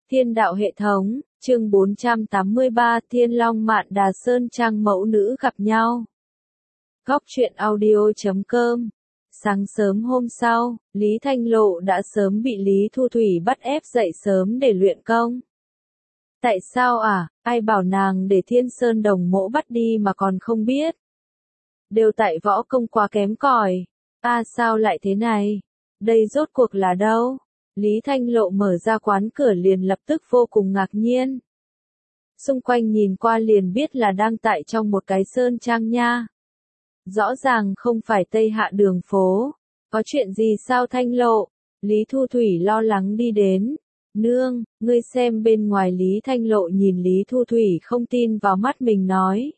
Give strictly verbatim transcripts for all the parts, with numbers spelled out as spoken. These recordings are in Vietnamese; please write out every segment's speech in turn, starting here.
Thiên đạo hệ thống, chương bốn trăm tám mươi ba Thiên Long Mạn Đà Sơn Trang mẫu nữ gặp nhau. Góc truyện audio chấm com. Sáng sớm hôm sau, Lý Thanh Lộ đã sớm bị Lý Thu Thủy bắt ép dậy sớm để luyện công. Tại sao à, ai bảo nàng để Thiên Sơn Đồng Mỗ bắt đi mà còn không biết. Đều tại võ công quá kém cỏi. À sao lại thế này? Đây rốt cuộc là đâu? Lý Thanh Lộ mở ra quán cửa liền lập tức vô cùng ngạc nhiên. Xung quanh nhìn qua liền biết là đang tại trong một cái sơn trang nha. Rõ ràng không phải Tây Hạ đường phố. Có chuyện gì sao Thanh Lộ? Lý Thu Thủy lo lắng đi đến. Nương, ngươi xem bên ngoài. Lý Thanh Lộ nhìn Lý Thu Thủy không tin vào mắt mình nói.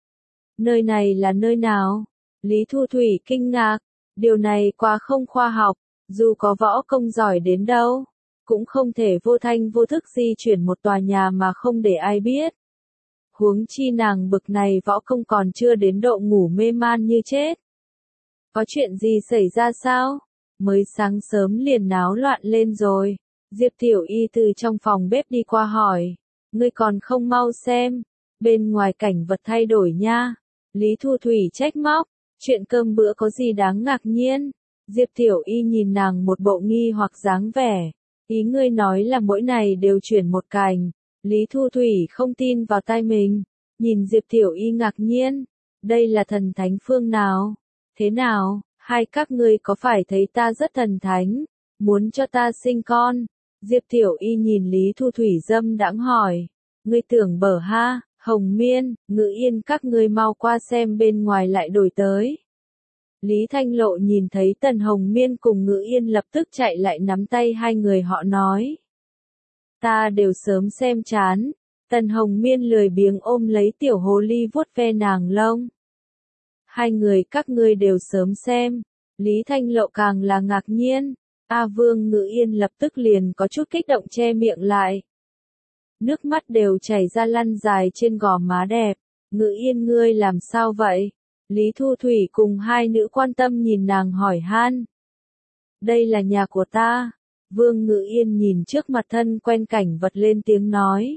Nơi này là nơi nào? Lý Thu Thủy kinh ngạc. Điều này quá không khoa học. Dù có võ công giỏi đến đâu, cũng không thể vô thanh vô thức di chuyển một tòa nhà mà không để ai biết. Huống chi nàng bực này võ công còn chưa đến độ ngủ mê man như chết. Có chuyện gì xảy ra sao? Mới sáng sớm liền náo loạn lên rồi. Diệp Tiểu Y từ trong phòng bếp đi qua hỏi. Ngươi còn không mau xem. Bên ngoài cảnh vật thay đổi nha. Lý Thu Thủy trách móc. Chuyện cơm bữa có gì đáng ngạc nhiên? Diệp Tiểu Y nhìn nàng một bộ nghi hoặc dáng vẻ. Ý ngươi nói là mỗi này đều chuyển một cành. Lý Thu Thủy không tin vào tai mình. Nhìn Diệp Tiểu Y ngạc nhiên. Đây là thần thánh phương nào? Thế nào, hai các ngươi có phải thấy ta rất thần thánh? Muốn cho ta sinh con? Diệp Tiểu Y nhìn Lý Thu Thủy dâm đãng hỏi. Ngươi tưởng bở ha, Hồng Miên, Ngự Yên các ngươi mau qua xem bên ngoài lại đổi tới. Lý Thanh Lộ nhìn thấy Tần Hồng Miên cùng Ngự Yên lập tức chạy lại nắm tay hai người họ nói. Ta đều sớm xem chán. Tần Hồng Miên lười biếng ôm lấy tiểu hồ ly vuốt ve nàng lông. Hai người các ngươi đều sớm xem. Lý Thanh Lộ càng là ngạc nhiên. A Vương Ngự Yên lập tức liền có chút kích động che miệng lại. Nước mắt đều chảy ra lăn dài trên gò má đẹp. Ngự Yên ngươi làm sao vậy? Lý Thu Thủy cùng hai nữ quan tâm nhìn nàng hỏi han. Đây là nhà của ta. Vương Ngự Yên nhìn trước mặt thân quen cảnh vật lên tiếng nói.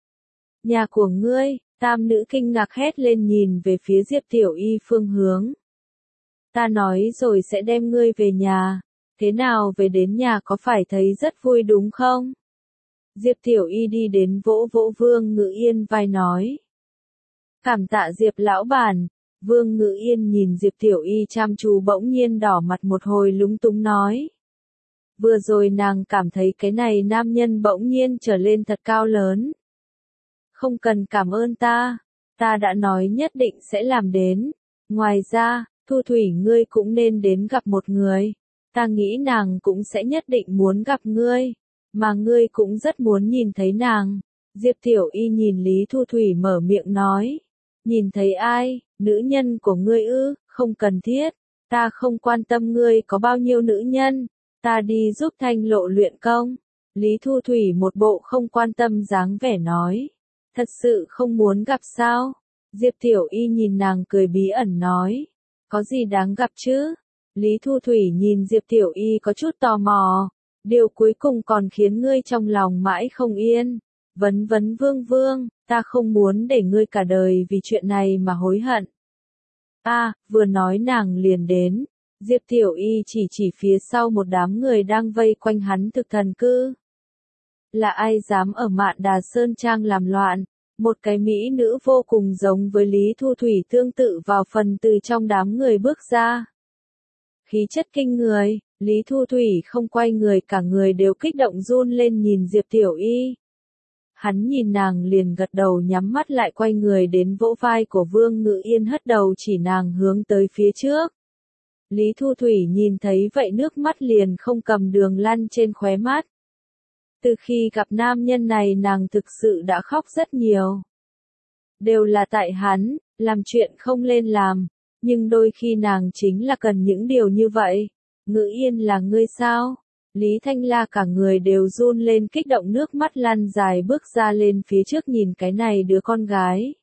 Nhà của ngươi, tam nữ kinh ngạc hét lên nhìn về phía Diệp Tiểu Y phương hướng. Ta nói rồi sẽ đem ngươi về nhà. Thế nào về đến nhà có phải thấy rất vui đúng không? Diệp Tiểu Y đi đến vỗ vỗ Vương Ngự Yên vai nói. Cảm tạ Diệp lão bản. Vương Ngự Yên nhìn Diệp Tiểu Y chăm chú bỗng nhiên đỏ mặt một hồi lúng túng nói. Vừa rồi nàng cảm thấy cái này nam nhân bỗng nhiên trở lên thật cao lớn. Không cần cảm ơn ta, ta đã nói nhất định sẽ làm đến. Ngoài ra, Thu Thủy ngươi cũng nên đến gặp một người. Ta nghĩ nàng cũng sẽ nhất định muốn gặp ngươi, mà ngươi cũng rất muốn nhìn thấy nàng. Diệp Tiểu Y nhìn Lý Thu Thủy mở miệng nói. Nhìn thấy ai? Nữ nhân của ngươi ư? Không cần thiết. Ta không quan tâm ngươi có bao nhiêu nữ nhân. Ta đi giúp Thanh Lộ luyện công. Lý Thu Thủy một bộ không quan tâm dáng vẻ nói. Thật sự không muốn gặp sao? Diệp Tiểu Y nhìn nàng cười bí ẩn nói. Có gì đáng gặp chứ? Lý Thu Thủy nhìn Diệp Tiểu Y có chút tò mò. Điều cuối cùng còn khiến ngươi trong lòng mãi không yên. Vấn vấn vương vương, ta không muốn để ngươi cả đời vì chuyện này mà hối hận. A, à, vừa nói nàng liền đến. Diệp Tiểu Y chỉ chỉ phía sau một đám người đang vây quanh hắn thực thần cư. Là ai dám ở Mạn Đà Sơn Trang làm loạn? Một cái mỹ nữ vô cùng giống với Lý Thu Thủy tương tự vào phần từ trong đám người bước ra. Khí chất kinh người, Lý Thu Thủy không quay người cả người đều kích động run lên nhìn Diệp Tiểu Y. Hắn nhìn nàng liền gật đầu nhắm mắt lại quay người đến vỗ vai của Vương Ngự Yên hất đầu chỉ nàng hướng tới phía trước. Lý Thu Thủy nhìn thấy vậy nước mắt liền không cầm đường lăn trên khóe mắt. Từ khi gặp nam nhân này nàng thực sự đã khóc rất nhiều. Đều là tại hắn, làm chuyện không lên làm, nhưng đôi khi nàng chính là cần những điều như vậy. Ngự Yên là ngươi sao? Lý Thanh La cả người đều run lên kích động nước mắt lăn dài bước ra lên phía trước nhìn cái này đứa con gái.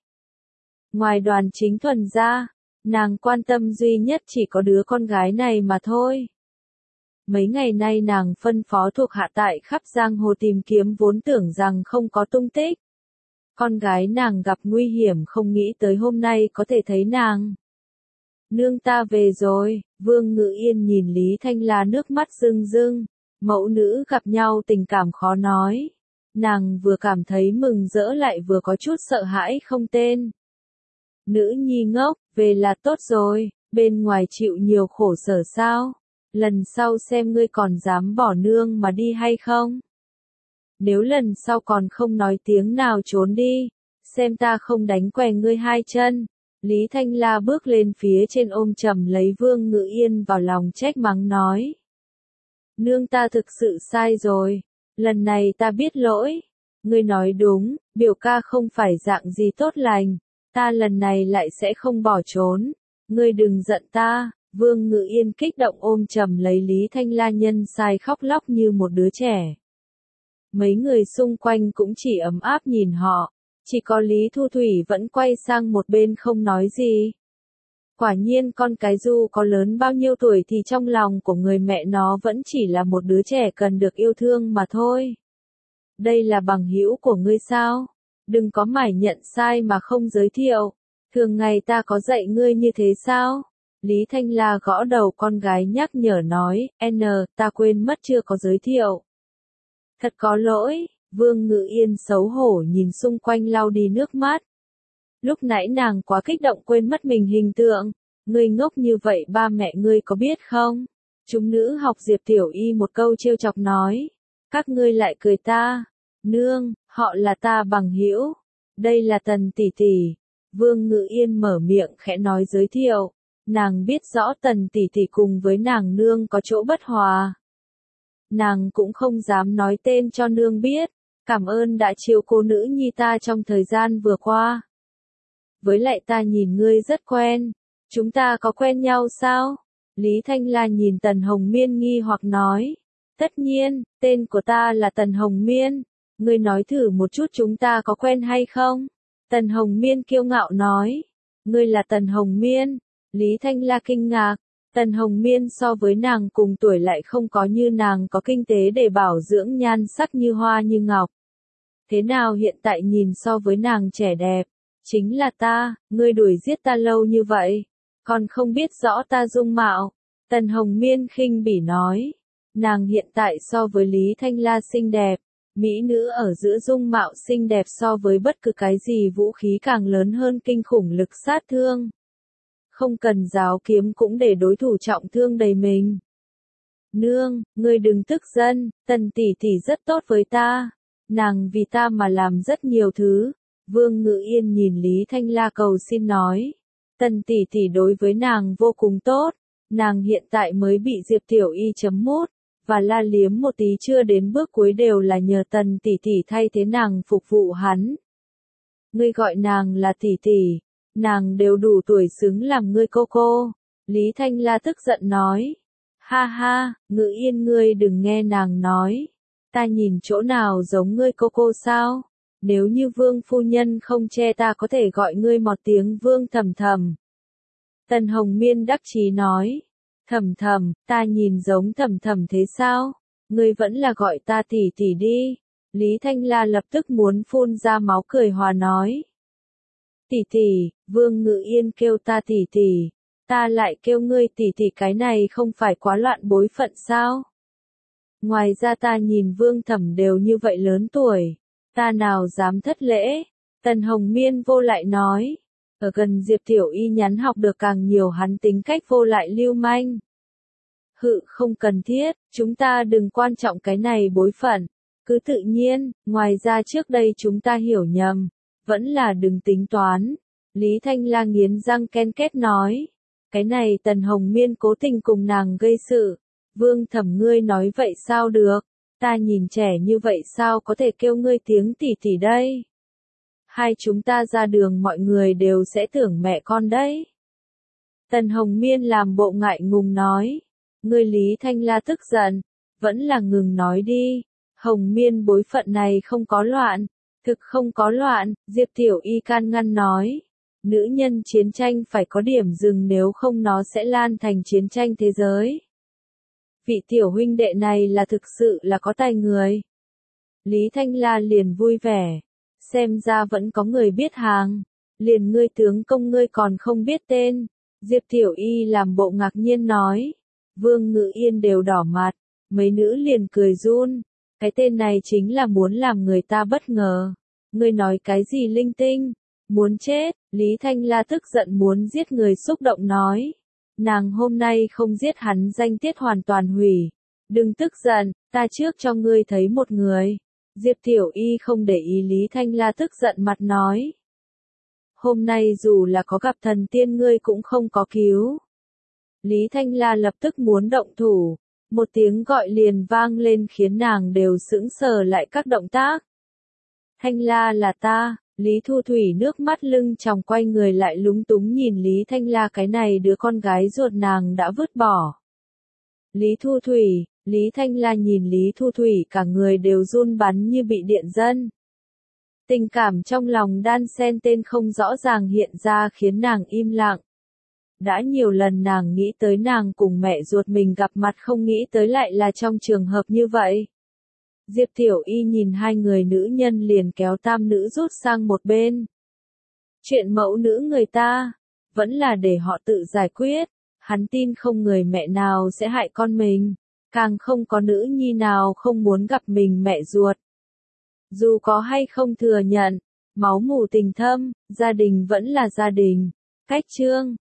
Ngoài Đoàn Chính Thuần ra, nàng quan tâm duy nhất chỉ có đứa con gái này mà thôi. Mấy ngày nay nàng phân phó thuộc hạ tại khắp giang hồ tìm kiếm vốn tưởng rằng không có tung tích. Con gái nàng gặp nguy hiểm không nghĩ tới hôm nay có thể thấy nàng. Nương ta về rồi, Vương Ngự Yên nhìn Lý Thanh La nước mắt rưng rưng, mẫu nữ gặp nhau tình cảm khó nói. Nàng vừa cảm thấy mừng rỡ lại vừa có chút sợ hãi không tên. Nữ nhi ngốc, về là tốt rồi, bên ngoài chịu nhiều khổ sở sao? Lần sau xem ngươi còn dám bỏ nương mà đi hay không? Nếu lần sau còn không nói tiếng nào trốn đi, xem ta không đánh què ngươi hai chân. Lý Thanh La bước lên phía trên ôm chầm lấy Vương Ngự Yên vào lòng trách mắng nói. Nương ta thực sự sai rồi, lần này ta biết lỗi. Ngươi nói đúng, biểu ca không phải dạng gì tốt lành, ta lần này lại sẽ không bỏ trốn. Ngươi đừng giận ta. Vương Ngự Yên kích động ôm chầm lấy Lý Thanh La nhân sai khóc lóc như một đứa trẻ. Mấy người xung quanh cũng chỉ ấm áp nhìn họ, chỉ có Lý Thu Thủy vẫn quay sang một bên không nói gì. Quả nhiên con cái dù có lớn bao nhiêu tuổi thì trong lòng của người mẹ nó vẫn chỉ là một đứa trẻ cần được yêu thương mà thôi. Đây là bằng hữu của ngươi sao? Đừng có mải nhận sai mà không giới thiệu. Thường ngày ta có dạy ngươi như thế sao? Lý Thanh La gõ đầu con gái nhắc nhở nói, N, ta quên mất chưa có giới thiệu. Thật có lỗi, Vương Ngự Yên xấu hổ nhìn xung quanh lau đi nước mắt. Lúc nãy nàng quá kích động quên mất mình hình tượng, ngươi ngốc như vậy ba mẹ ngươi có biết không? Chúng nữ học Diệp Tiểu Y một câu trêu chọc nói, các ngươi lại cười ta, nương, họ là ta bằng hữu, đây là Tần tỷ tỷ. Vương Ngự Yên mở miệng khẽ nói giới thiệu, nàng biết rõ Tần tỷ tỷ cùng với nàng nương có chỗ bất hòa. Nàng cũng không dám nói tên cho nương biết, cảm ơn đã chiếu cố nữ nhi ta trong thời gian vừa qua. Với lại ta nhìn ngươi rất quen, chúng ta có quen nhau sao? Lý Thanh La nhìn Tần Hồng Miên nghi hoặc nói, tất nhiên, tên của ta là Tần Hồng Miên, ngươi nói thử một chút chúng ta có quen hay không? Tần Hồng Miên kiêu ngạo nói, ngươi là Tần Hồng Miên, Lý Thanh La kinh ngạc. Tần Hồng Miên so với nàng cùng tuổi lại không có như nàng có kinh tế để bảo dưỡng nhan sắc như hoa như ngọc. Thế nào hiện tại nhìn so với nàng trẻ đẹp? Chính là ta, ngươi đuổi giết ta lâu như vậy, còn không biết rõ ta dung mạo. Tần Hồng Miên khinh bỉ nói, nàng hiện tại so với Lý Thanh La xinh đẹp, mỹ nữ ở giữa dung mạo xinh đẹp so với bất cứ cái gì vũ khí càng lớn hơn kinh khủng lực sát thương. Không cần giáo kiếm cũng để đối thủ trọng thương đầy mình. Nương, ngươi đừng tức giận, Tần tỷ tỷ rất tốt với ta. Nàng vì ta mà làm rất nhiều thứ. Vương Ngự Yên nhìn Lý Thanh La cầu xin nói. Tần tỷ tỷ đối với nàng vô cùng tốt. Nàng hiện tại mới bị Diệp Tiểu Y chấm mút, và la liếm một tí chưa đến bước cuối đều là nhờ Tần tỷ tỷ thay thế nàng phục vụ hắn. Ngươi gọi nàng là tỷ tỷ. Nàng đều đủ tuổi xứng làm ngươi cô cô. Lý Thanh La tức giận nói. Ha ha, Ngự Yên ngươi đừng nghe nàng nói. Ta nhìn chỗ nào giống ngươi cô cô sao? Nếu như Vương phu nhân không che ta có thể gọi ngươi một tiếng Vương Thầm Thầm. Tần Hồng Miên đắc chí nói. Thầm Thầm, ta nhìn giống Thầm Thầm thế sao? Ngươi vẫn là gọi ta tỷ tỷ đi. Lý Thanh La lập tức muốn phun ra máu cười hòa nói. Tỷ tỷ, Vương Ngự Yên kêu ta tỷ tỷ, ta lại kêu ngươi tỷ tỷ, cái này không phải quá loạn bối phận sao? Ngoài ra ta nhìn Vương Thẩm đều như vậy lớn tuổi, ta nào dám thất lễ? Tần Hồng Miên vô lại nói, ở gần Diệp Tiểu Y nhắn học được càng nhiều hắn tính cách vô lại lưu manh. Hự không cần thiết, chúng ta đừng quan trọng cái này bối phận, cứ tự nhiên, ngoài ra trước đây chúng ta hiểu nhầm. Vẫn là đừng tính toán. Lý Thanh La nghiến răng ken két nói. Cái này Tần Hồng Miên cố tình cùng nàng gây sự. Vương Thẩm ngươi nói vậy sao được? Ta nhìn trẻ như vậy sao có thể kêu ngươi tiếng tỷ tỷ đây? Hai chúng ta ra đường mọi người đều sẽ tưởng mẹ con đấy. Tần Hồng Miên làm bộ ngại ngùng nói. Ngươi Lý Thanh La tức giận. Vẫn là ngừng nói đi. Hồng Miên bối phận này không có loạn. Thực không có loạn, Diệp Tiểu Y can ngăn nói. Nữ nhân chiến tranh phải có điểm dừng nếu không nó sẽ lan thành chiến tranh thế giới. vị tiểu huynh đệ này là thực sự là có tài người. Lý Thanh La liền vui vẻ, xem ra vẫn có người biết hàng, liền ngươi tướng công ngươi còn không biết tên. Diệp Tiểu Y làm bộ ngạc nhiên nói, Vương Ngự Yên đều đỏ mặt, mấy nữ liền cười run, cái tên này chính là muốn làm người ta bất ngờ. Ngươi nói cái gì linh tinh, muốn chết. Lý Thanh La tức giận muốn giết người xúc động nói, nàng hôm nay không giết hắn danh tiết hoàn toàn hủy. Đừng tức giận, ta trước cho ngươi thấy một người. Diệp Tiểu Y không để ý Lý Thanh La tức giận mặt nói, hôm nay dù là có gặp thần tiên ngươi cũng không có cứu. Lý Thanh La lập tức muốn động thủ, một tiếng gọi liền vang lên khiến nàng đều sững sờ lại các động tác. Thanh La là ta. Lý Thu Thủy nước mắt lưng tròng quay người lại lúng túng nhìn Lý Thanh La, cái này đứa con gái ruột nàng đã vứt bỏ. Lý Thu Thủy, Lý Thanh La nhìn Lý Thu Thủy cả người đều run bắn như bị điện giật. Tình cảm trong lòng đan xen tên không rõ ràng hiện ra khiến nàng im lặng. Đã nhiều lần nàng nghĩ tới nàng cùng mẹ ruột mình gặp mặt không nghĩ tới lại là trong trường hợp như vậy. Diệp Tiểu Y nhìn hai người nữ nhân liền kéo tam nữ rút sang một bên. Chuyện mẫu nữ người ta, vẫn là để họ tự giải quyết, hắn tin không người mẹ nào sẽ hại con mình, càng không có nữ nhi nào không muốn gặp mình mẹ ruột. Dù có hay không thừa nhận, máu mủ tình thâm, gia đình vẫn là gia đình. Cách chương